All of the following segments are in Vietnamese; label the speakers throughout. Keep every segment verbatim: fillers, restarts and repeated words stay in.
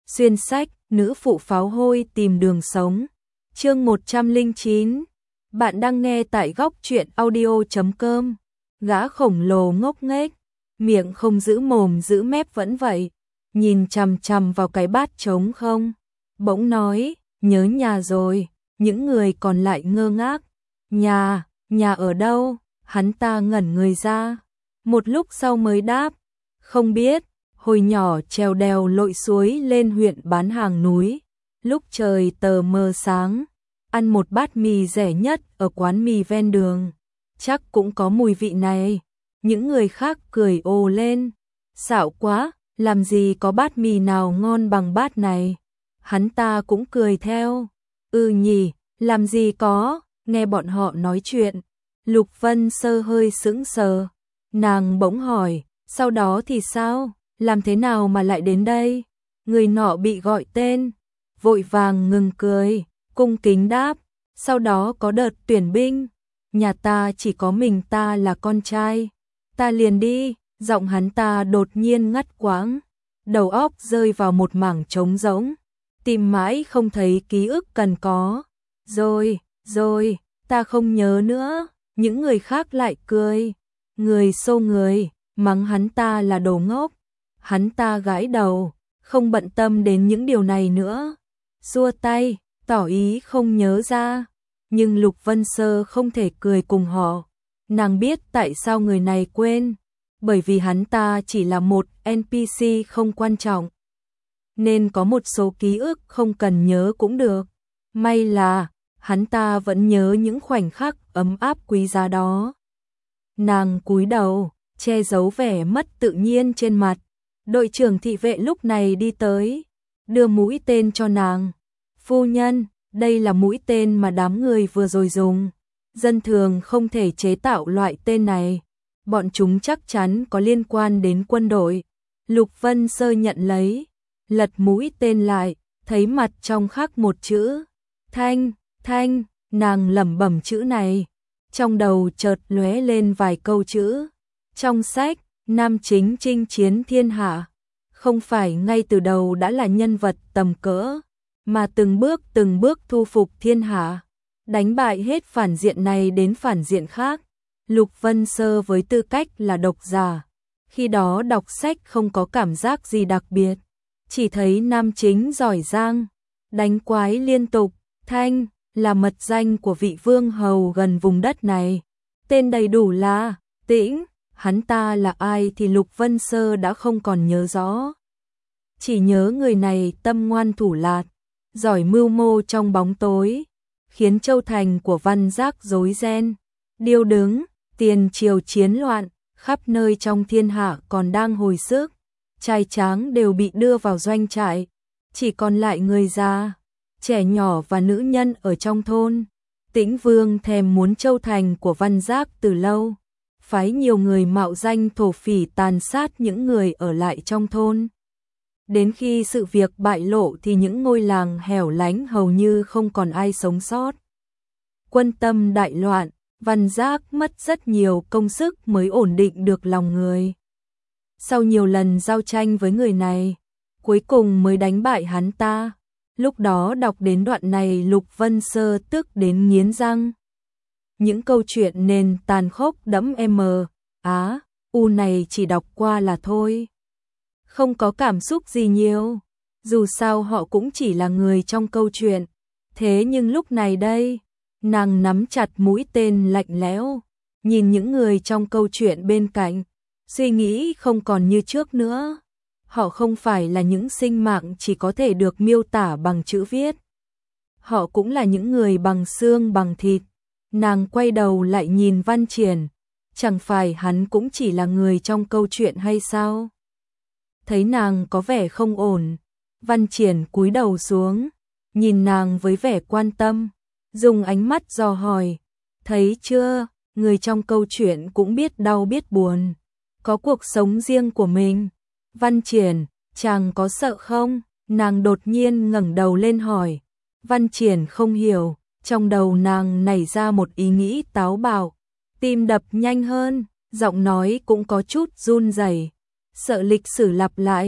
Speaker 1: Xuyên sách, nữ phụ pháo hôi tìm đường sống. Chương một trăm lẻ chín. Bạn đang nghe tại góc truyện audio chấm com. Gã khổng lồ ngốc nghếch, miệng không giữ mồm giữ mép vẫn vậy, nhìn chằm chằm vào cái bát trống không. Bỗng nói, nhớ nhà rồi. Những người còn lại ngơ ngác. Nhà, nhà ở đâu? Hắn ta ngẩn người ra. Một lúc sau mới đáp, không biết. Hồi nhỏ trèo đèo lội suối lên huyện bán hàng núi. Lúc trời tờ mờ sáng, ăn một bát mì rẻ nhất ở quán mì ven đường. Chắc cũng có mùi vị này. Những người khác cười ồ lên. Xạo quá, làm gì có bát mì nào ngon bằng bát này. Hắn ta cũng cười theo. Ừ nhỉ, làm gì có. Nghe bọn họ nói chuyện, Lục Vân Sơ hơi sững sờ. Nàng bỗng hỏi, sau đó thì sao? Làm thế nào mà lại đến đây? Người nọ bị gọi tên, vội vàng ngừng cười, cung kính đáp, sau đó có đợt tuyển binh, nhà ta chỉ có mình ta là con trai, ta liền đi. Giọng hắn ta đột nhiên ngắt quãng, đầu óc rơi vào một mảng trống rỗng, tìm mãi không thấy ký ức cần có. Rồi, rồi, ta không nhớ nữa. Những người khác lại cười, người xô người, mắng hắn ta là đồ ngốc. Hắn ta gãi đầu, không bận tâm đến những điều này nữa, xua tay, tỏ ý không nhớ ra. Nhưng Lục Vân Sơ không thể cười cùng họ. Nàng biết tại sao người này quên, bởi vì hắn ta chỉ là một en pê xê không quan trọng, nên có một số ký ức không cần nhớ cũng được. May là hắn ta vẫn nhớ những khoảnh khắc ấm áp quý giá đó. Nàng cúi đầu, che giấu vẻ mất tự nhiên trên mặt. Đội trưởng thị vệ lúc này đi tới, đưa mũi tên cho nàng. Phu nhân, đây là mũi tên mà đám người vừa rồi dùng. Dân thường không thể chế tạo loại tên này. Bọn chúng chắc chắn có liên quan đến quân đội. Lục Vân Sơ nhận lấy, lật mũi tên lại, thấy mặt trong khắc một chữ. Thanh, thanh, nàng lẩm bẩm chữ này. Trong đầu chợt lóe lên vài câu chữ. Trong sách, nam chính chinh chiến thiên hạ, không phải ngay từ đầu đã là nhân vật tầm cỡ, mà từng bước từng bước thu phục thiên hạ, đánh bại hết phản diện này đến phản diện khác. Lục Vân Sơ với tư cách là độc giả, khi đó đọc sách không có cảm giác gì đặc biệt, chỉ thấy nam chính giỏi giang, đánh quái liên tục. Thanh là mật danh của vị vương hầu gần vùng đất này, tên đầy đủ là Tĩnh. Hắn ta là ai thì Lục Vân Sơ đã không còn nhớ rõ. Chỉ nhớ người này tâm ngoan thủ lạt, giỏi mưu mô trong bóng tối, khiến châu thành của Văn Giác rối ren, điêu đứng. Tiền triều chiến loạn, khắp nơi trong thiên hạ còn đang hồi sức, trai tráng đều bị đưa vào doanh trại, chỉ còn lại người già, trẻ nhỏ và nữ nhân ở trong thôn. Tĩnh Vương thèm muốn châu thành của Văn Giác từ lâu, phái nhiều người mạo danh thổ phỉ tàn sát những người ở lại trong thôn. Đến khi sự việc bại lộ thì những ngôi làng hẻo lánh hầu như không còn ai sống sót. Quân tâm đại loạn, Văn Giác mất rất nhiều công sức mới ổn định được lòng người. Sau nhiều lần giao tranh với người này, cuối cùng mới đánh bại hắn ta. Lúc đó đọc đến đoạn này Lục Vân Sơ tức đến nghiến răng. Những câu chuyện nền tàn khốc đẫm m, á, u này chỉ đọc qua là thôi. Không có cảm xúc gì nhiều, dù sao họ cũng chỉ là người trong câu chuyện. Thế nhưng lúc này đây, nàng nắm chặt mũi tên lạnh lẽo, nhìn những người trong câu chuyện bên cạnh, suy nghĩ không còn như trước nữa. Họ không phải là những sinh mạng chỉ có thể được miêu tả bằng chữ viết. Họ cũng là những người bằng xương bằng thịt. Nàng quay đầu lại nhìn Văn Triển, chẳng phải hắn cũng chỉ là người trong câu chuyện hay sao? Thấy nàng có vẻ không ổn, Văn Triển cúi đầu xuống, nhìn nàng với vẻ quan tâm, dùng ánh mắt dò hỏi, thấy chưa, người trong câu chuyện cũng biết đau biết buồn, có cuộc sống riêng của mình. Văn Triển, chàng có sợ không? Nàng đột nhiên ngẩng đầu lên hỏi. Văn Triển không hiểu, trong đầu nàng nảy ra một ý nghĩ táo bạo, tim đập nhanh hơn, giọng nói cũng có chút run rẩy. Sợ lịch sử lặp lại,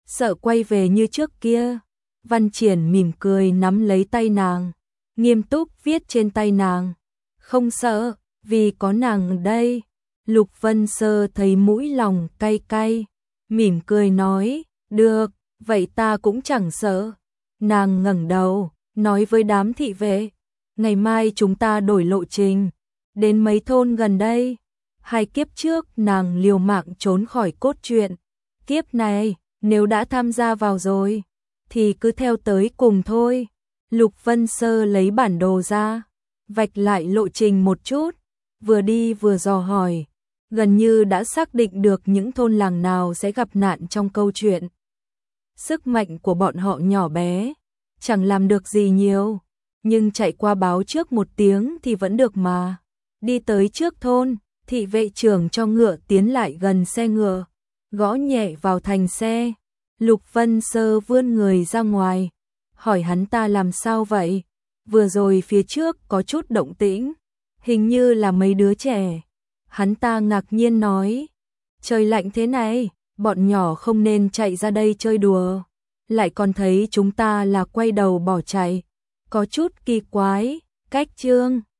Speaker 1: sợ quay về như trước kia. Văn Triển mỉm cười nắm lấy tay nàng, nghiêm túc viết trên tay nàng. Không sợ, vì có nàng ở đây. Lục Vân Sơ thấy mũi lòng cay cay, mỉm cười nói, được, vậy ta cũng chẳng sợ. Nàng ngẩng đầu, nói với đám thị vệ, ngày mai chúng ta đổi lộ trình, đến mấy thôn gần đây. Hai kiếp trước nàng liều mạng trốn khỏi cốt truyện, kiếp này nếu đã tham gia vào rồi thì cứ theo tới cùng thôi. Lục Vân Sơ lấy bản đồ ra, vạch lại lộ trình một chút, vừa đi vừa dò hỏi, gần như đã xác định được những thôn làng nào sẽ gặp nạn trong câu chuyện. Sức mạnh của bọn họ nhỏ bé, chẳng làm được gì nhiều, nhưng chạy qua báo trước một tiếng thì vẫn được mà. Đi tới trước thôn, thị vệ trưởng cho ngựa tiến lại gần xe ngựa, gõ nhẹ vào thành xe. Lục Vân Sơ vươn người ra ngoài, hỏi hắn ta làm sao vậy? Vừa rồi phía trước có chút động tĩnh, hình như là mấy đứa trẻ. Hắn ta ngạc nhiên nói, trời lạnh thế này, bọn nhỏ không nên chạy ra đây chơi đùa, lại còn thấy chúng ta là quay đầu bỏ chạy, có chút kỳ quái. Cách chương